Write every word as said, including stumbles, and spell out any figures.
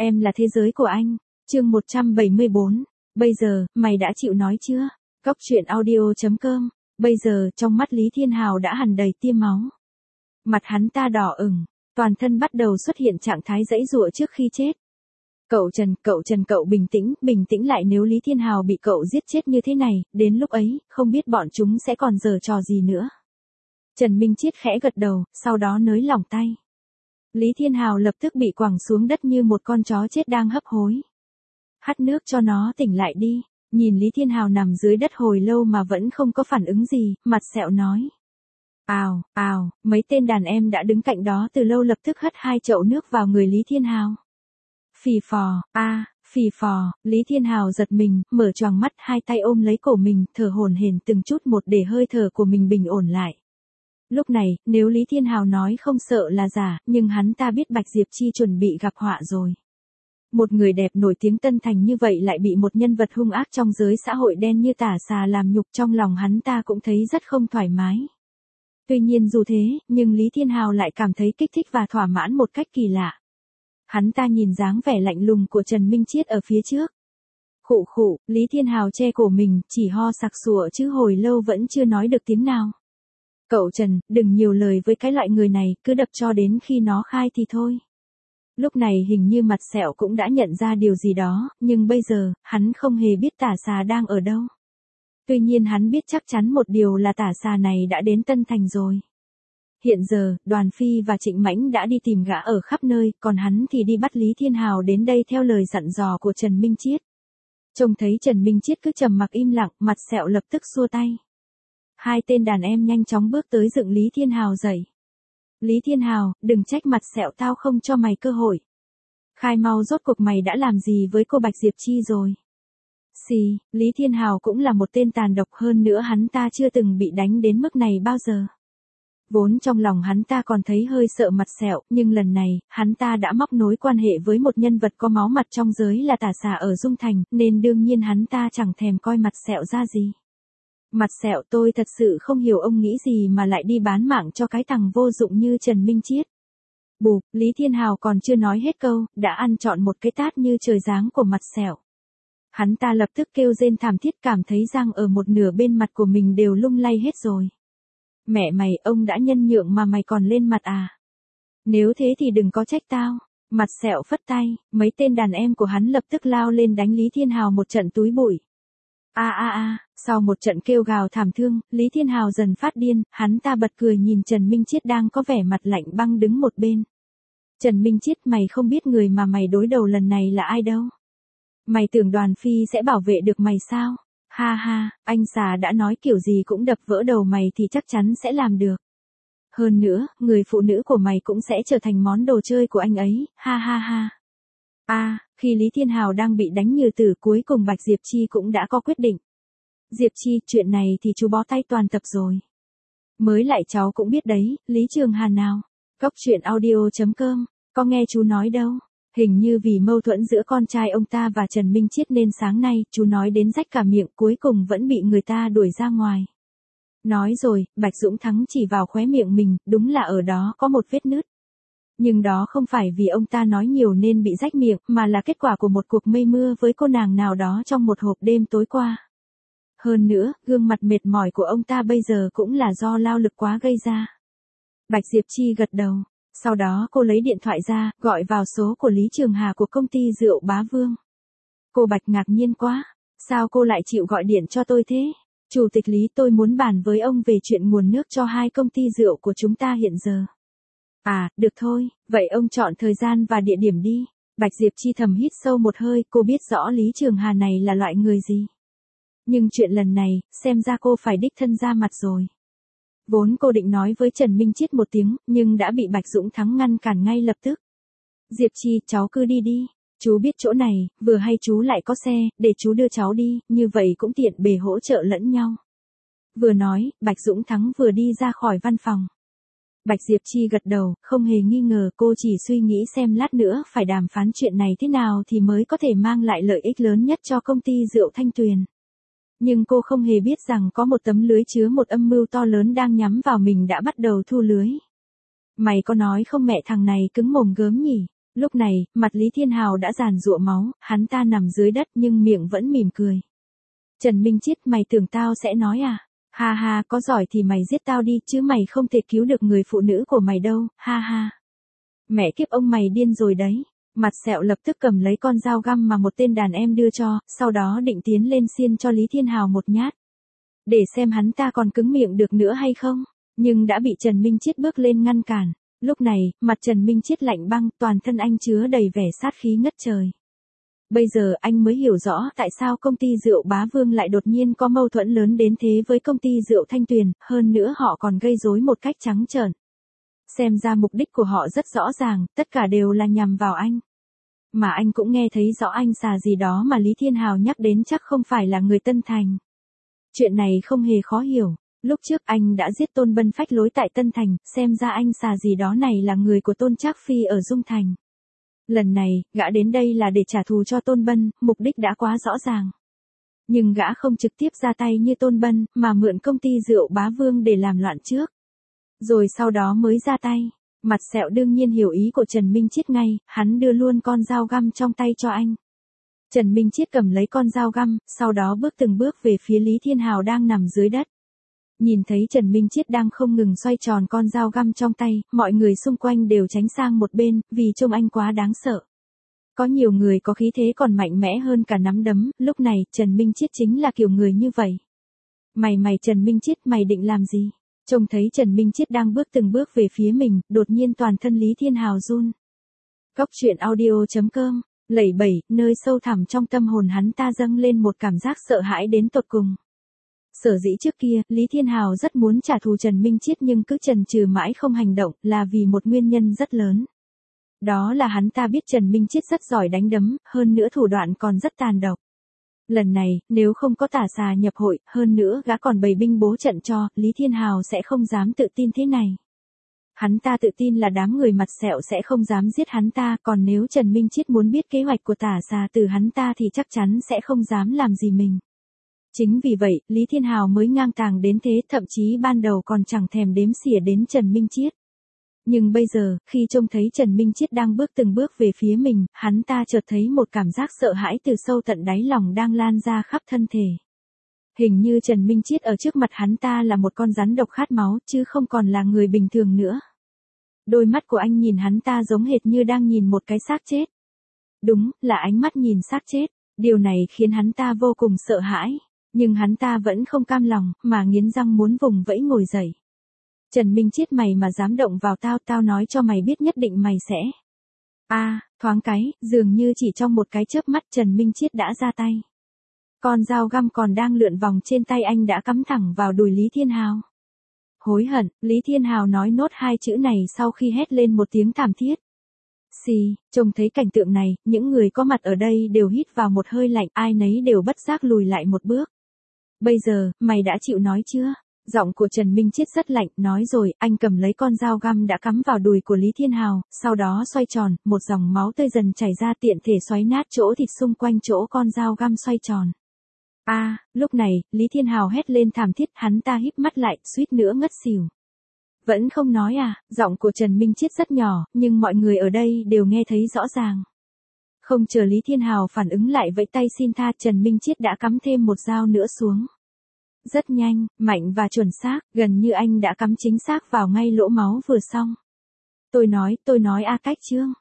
Em là thế giới của anh. Chương một trăm bảy mươi bốn. Bây giờ, mày đã chịu nói chưa? Cóc truyện audio chấm com. Bây giờ, trong mắt Lý Thiên Hào đã hằn đầy tia máu. Mặt hắn ta đỏ ửng, toàn thân bắt đầu xuất hiện trạng thái giãy giụa trước khi chết. Cậu Trần, cậu Trần cậu bình tĩnh, bình tĩnh lại, nếu Lý Thiên Hào bị cậu giết chết như thế này, đến lúc ấy, không biết bọn chúng sẽ còn giở trò gì nữa. Trần Minh Chiết khẽ gật đầu, sau đó nới lỏng tay. Lý Thiên Hào lập tức bị quẳng xuống đất như một con chó chết đang hấp hối. Hắt nước cho nó tỉnh lại đi. Nhìn Lý Thiên Hào nằm dưới đất hồi lâu mà vẫn không có phản ứng gì, Mặt Sẹo nói. Ào, ào, mấy tên đàn em đã đứng cạnh đó từ lâu lập tức hất hai chậu nước vào người Lý Thiên Hào. Phì phò, a, à, phì phò, Lý Thiên Hào giật mình, mở choàng mắt, hai tay ôm lấy cổ mình, thở hổn hển từng chút một để hơi thở của mình bình ổn lại. Lúc này, nếu Lý Thiên Hào nói không sợ là giả, nhưng hắn ta biết Bạch Diệp Chi chuẩn bị gặp họa rồi. Một người đẹp nổi tiếng Tân Thành như vậy lại bị một nhân vật hung ác trong giới xã hội đen như Tả Xà làm nhục, trong lòng hắn ta cũng thấy rất không thoải mái. Tuy nhiên dù thế, nhưng Lý Thiên Hào lại cảm thấy kích thích và thỏa mãn một cách kỳ lạ. Hắn ta nhìn dáng vẻ lạnh lùng của Trần Minh Chiết ở phía trước. Khụ khụ, Lý Thiên Hào che cổ mình, chỉ ho sặc sụa chứ hồi lâu vẫn chưa nói được tiếng nào. Cậu Trần, đừng nhiều lời với cái loại người này, cứ đập cho đến khi nó khai thì thôi. Lúc này hình như Mặt Sẹo cũng đã nhận ra điều gì đó, nhưng bây giờ, hắn không hề biết Tả Xà đang ở đâu. Tuy nhiên hắn biết chắc chắn một điều là Tả Xà này đã đến Tân Thành rồi. Hiện giờ, Đoàn Phi và Trịnh Mãnh đã đi tìm gã ở khắp nơi, còn hắn thì đi bắt Lý Thiên Hào đến đây theo lời dặn dò của Trần Minh Chiết. Trông thấy Trần Minh Chiết cứ trầm mặc im lặng, Mặt Sẹo lập tức xua tay. Hai tên đàn em nhanh chóng bước tới dựng Lý Thiên Hào dậy. Lý Thiên Hào, đừng trách Mặt Sẹo tao không cho mày cơ hội. Khai mau rốt cuộc mày đã làm gì với cô Bạch Diệp Chi rồi. Xì, Lý Thiên Hào cũng là một tên tàn độc, hơn nữa hắn ta chưa từng bị đánh đến mức này bao giờ. Vốn trong lòng hắn ta còn thấy hơi sợ Mặt Sẹo, nhưng lần này, hắn ta đã móc nối quan hệ với một nhân vật có máu mặt trong giới là Tả Xà ở Dung Thành, nên đương nhiên hắn ta chẳng thèm coi Mặt Sẹo ra gì. Mặt Sẹo, tôi thật sự không hiểu ông nghĩ gì mà lại đi bán mạng cho cái thằng vô dụng như Trần Minh Chiết. Bụp, Lý Thiên Hào còn chưa nói hết câu, đã ăn trọn một cái tát như trời giáng của Mặt Sẹo. Hắn ta lập tức kêu rên thảm thiết, cảm thấy răng ở một nửa bên mặt của mình đều lung lay hết rồi. Mẹ mày, ông đã nhân nhượng mà mày còn lên mặt à? Nếu thế thì đừng có trách tao. Mặt Sẹo phất tay, mấy tên đàn em của hắn lập tức lao lên đánh Lý Thiên Hào một trận túi bụi. A a a, sau một trận kêu gào thảm thương, Lý Thiên Hào dần phát điên, hắn ta bật cười nhìn Trần Minh Chiết đang có vẻ mặt lạnh băng đứng một bên. Trần Minh Chiết, mày không biết người mà mày đối đầu lần này là ai đâu. Mày tưởng Đoàn Phi sẽ bảo vệ được mày sao? Ha ha, anh già đã nói kiểu gì cũng đập vỡ đầu mày thì chắc chắn sẽ làm được. Hơn nữa, người phụ nữ của mày cũng sẽ trở thành món đồ chơi của anh ấy, ha ha ha. A, à, khi Lý Thiên Hào đang bị đánh như tử, cuối cùng Bạch Diệp Chi cũng đã có quyết định. Diệp Chi, chuyện này thì chú bó tay toàn tập rồi. Mới lại cháu cũng biết đấy, Lý Trường Hàn nào. Cóc truyện audio chấm com, có nghe chú nói đâu. Hình như vì mâu thuẫn giữa con trai ông ta và Trần Minh Chiết nên sáng nay, chú nói đến rách cả miệng, cuối cùng vẫn bị người ta đuổi ra ngoài. Nói rồi, Bạch Dũng Thắng chỉ vào khóe miệng mình, đúng là ở đó có một vết nứt. Nhưng đó không phải vì ông ta nói nhiều nên bị rách miệng, mà là kết quả của một cuộc mây mưa với cô nàng nào đó trong một hộp đêm tối qua. Hơn nữa, gương mặt mệt mỏi của ông ta bây giờ cũng là do lao lực quá gây ra. Bạch Diệp Chi gật đầu. Sau đó cô lấy điện thoại ra, gọi vào số của Lý Trường Hà của công ty rượu Bá Vương. Cô Bạch ngạc nhiên quá. Sao cô lại chịu gọi điện cho tôi thế? Chủ tịch Lý, tôi muốn bàn với ông về chuyện nguồn nước cho hai công ty rượu của chúng ta hiện giờ. À, được thôi, vậy ông chọn thời gian và địa điểm đi. Bạch Diệp Chi thầm hít sâu một hơi, cô biết rõ Lý Trường Hà này là loại người gì. Nhưng chuyện lần này, xem ra cô phải đích thân ra mặt rồi. Vốn cô định nói với Trần Minh Chiết một tiếng, nhưng đã bị Bạch Dũng Thắng ngăn cản ngay lập tức. Diệp Chi, cháu cứ đi đi. Chú biết chỗ này, vừa hay chú lại có xe, để chú đưa cháu đi, như vậy cũng tiện bề hỗ trợ lẫn nhau. Vừa nói, Bạch Dũng Thắng vừa đi ra khỏi văn phòng. Bạch Diệp Chi gật đầu, không hề nghi ngờ, cô chỉ suy nghĩ xem lát nữa phải đàm phán chuyện này thế nào thì mới có thể mang lại lợi ích lớn nhất cho công ty rượu Thanh Tuyền. Nhưng cô không hề biết rằng có một tấm lưới chứa một âm mưu to lớn đang nhắm vào mình đã bắt đầu thu lưới. Mày có nói không mẹ thằng này cứng mồm gớm nhỉ? Lúc này, mặt Lý Thiên Hào đã giàn giụa máu, hắn ta nằm dưới đất nhưng miệng vẫn mỉm cười. Trần Minh Chiết, mày tưởng tao sẽ nói à? Ha ha, có giỏi thì mày giết tao đi chứ mày không thể cứu được người phụ nữ của mày đâu, ha ha. Mẹ kiếp, ông mày điên rồi đấy. Mặt Sẹo lập tức cầm lấy con dao găm mà một tên đàn em đưa cho, sau đó định tiến lên xiên cho Lý Thiên Hào một nhát. Để xem hắn ta còn cứng miệng được nữa hay không, nhưng đã bị Trần Minh Chiết bước lên ngăn cản. Lúc này, mặt Trần Minh Chiết lạnh băng, toàn thân anh chứa đầy vẻ sát khí ngất trời. Bây giờ anh mới hiểu rõ tại sao công ty rượu Bá Vương lại đột nhiên có mâu thuẫn lớn đến thế với công ty rượu Thanh Tuyền, hơn nữa họ còn gây rối một cách trắng trợn. Xem ra mục đích của họ rất rõ ràng, tất cả đều là nhằm vào anh. Mà anh cũng nghe thấy rõ anh xà gì đó mà Lý Thiên Hào nhắc đến chắc không phải là người Tân Thành. Chuyện này không hề khó hiểu. Lúc trước anh đã giết Tôn Bân phách lối tại Tân Thành, xem ra anh xà gì đó này là người của Tôn Trác Phi ở Dung Thành. Lần này, gã đến đây là để trả thù cho Tôn Bân, mục đích đã quá rõ ràng. Nhưng gã không trực tiếp ra tay như Tôn Bân, mà mượn công ty rượu Bá Vương để làm loạn trước. Rồi sau đó mới ra tay. Mặt Sẹo đương nhiên hiểu ý của Trần Minh Chiết ngay, hắn đưa luôn con dao găm trong tay cho anh. Trần Minh Chiết cầm lấy con dao găm, sau đó bước từng bước về phía Lý Thiên Hào đang nằm dưới đất. Nhìn thấy Trần Minh Chiết đang không ngừng xoay tròn con dao găm trong tay, mọi người xung quanh đều tránh sang một bên, vì trông anh quá đáng sợ. Có nhiều người có khí thế còn mạnh mẽ hơn cả nắm đấm, lúc này, Trần Minh Chiết chính là kiểu người như vậy. Mày mày Trần Minh Chiết, mày định làm gì? Trông thấy Trần Minh Chiết đang bước từng bước về phía mình, đột nhiên toàn thân Lý Thiên Hào run. Cóc truyện audio chấm com, lẩy bẩy, nơi sâu thẳm trong tâm hồn hắn ta dâng lên một cảm giác sợ hãi đến tột cùng. Sở dĩ trước kia, Lý Thiên Hào rất muốn trả thù Trần Minh Chiết nhưng cứ chần chừ mãi không hành động, là vì một nguyên nhân rất lớn. Đó là hắn ta biết Trần Minh Chiết rất giỏi đánh đấm, hơn nữa thủ đoạn còn rất tàn độc. Lần này, nếu không có Tả Xà nhập hội, hơn nữa gã còn bày binh bố trận cho, Lý Thiên Hào sẽ không dám tự tin thế này. Hắn ta tự tin là đám người Mặt Sẹo sẽ không dám giết hắn ta, còn nếu Trần Minh Chiết muốn biết kế hoạch của Tả Xà từ hắn ta thì chắc chắn sẽ không dám làm gì mình. Chính vì vậy, Lý Thiên Hào mới ngang tàng đến thế, thậm chí ban đầu còn chẳng thèm đếm xỉa đến Trần Minh Chiết. Nhưng bây giờ, khi trông thấy Trần Minh Chiết đang bước từng bước về phía mình, hắn ta chợt thấy một cảm giác sợ hãi từ sâu tận đáy lòng đang lan ra khắp thân thể. Hình như Trần Minh Chiết ở trước mặt hắn ta là một con rắn độc khát máu, chứ không còn là người bình thường nữa. Đôi mắt của anh nhìn hắn ta giống hệt như đang nhìn một cái xác chết. Đúng, là ánh mắt nhìn xác chết. Điều này khiến hắn ta vô cùng sợ hãi. Nhưng hắn ta vẫn không cam lòng, mà nghiến răng muốn vùng vẫy ngồi dậy. Trần Minh Chiết, mày mà dám động vào tao, tao nói cho mày biết nhất định mày sẽ. A, à, thoáng cái, dường như chỉ trong một cái chớp mắt Trần Minh Chiết đã ra tay. Con dao găm còn đang lượn vòng trên tay anh đã cắm thẳng vào đùi Lý Thiên Hào. Hối hận, Lý Thiên Hào nói nốt hai chữ này sau khi hét lên một tiếng thảm thiết. Xì, trông thấy cảnh tượng này, những người có mặt ở đây đều hít vào một hơi lạnh, ai nấy đều bất giác lùi lại một bước. Bây giờ, mày đã chịu nói chưa? Giọng của Trần Minh Chiết rất lạnh, nói rồi, anh cầm lấy con dao găm đã cắm vào đùi của Lý Thiên Hào, sau đó xoay tròn, một dòng máu tươi dần chảy ra tiện thể xoáy nát chỗ thịt xung quanh chỗ con dao găm xoay tròn. A, à, lúc này, Lý Thiên Hào hét lên thảm thiết, hắn ta híp mắt lại, suýt nữa ngất xỉu. Vẫn không nói à? Giọng của Trần Minh Chiết rất nhỏ, nhưng mọi người ở đây đều nghe thấy rõ ràng. Không chờ Lý Thiên Hào phản ứng lại vẫy tay xin tha, Trần Minh Chiết đã cắm thêm một dao nữa xuống. Rất nhanh, mạnh và chuẩn xác, gần như anh đã cắm chính xác vào ngay lỗ máu vừa xong. Tôi nói, tôi nói a cách chương.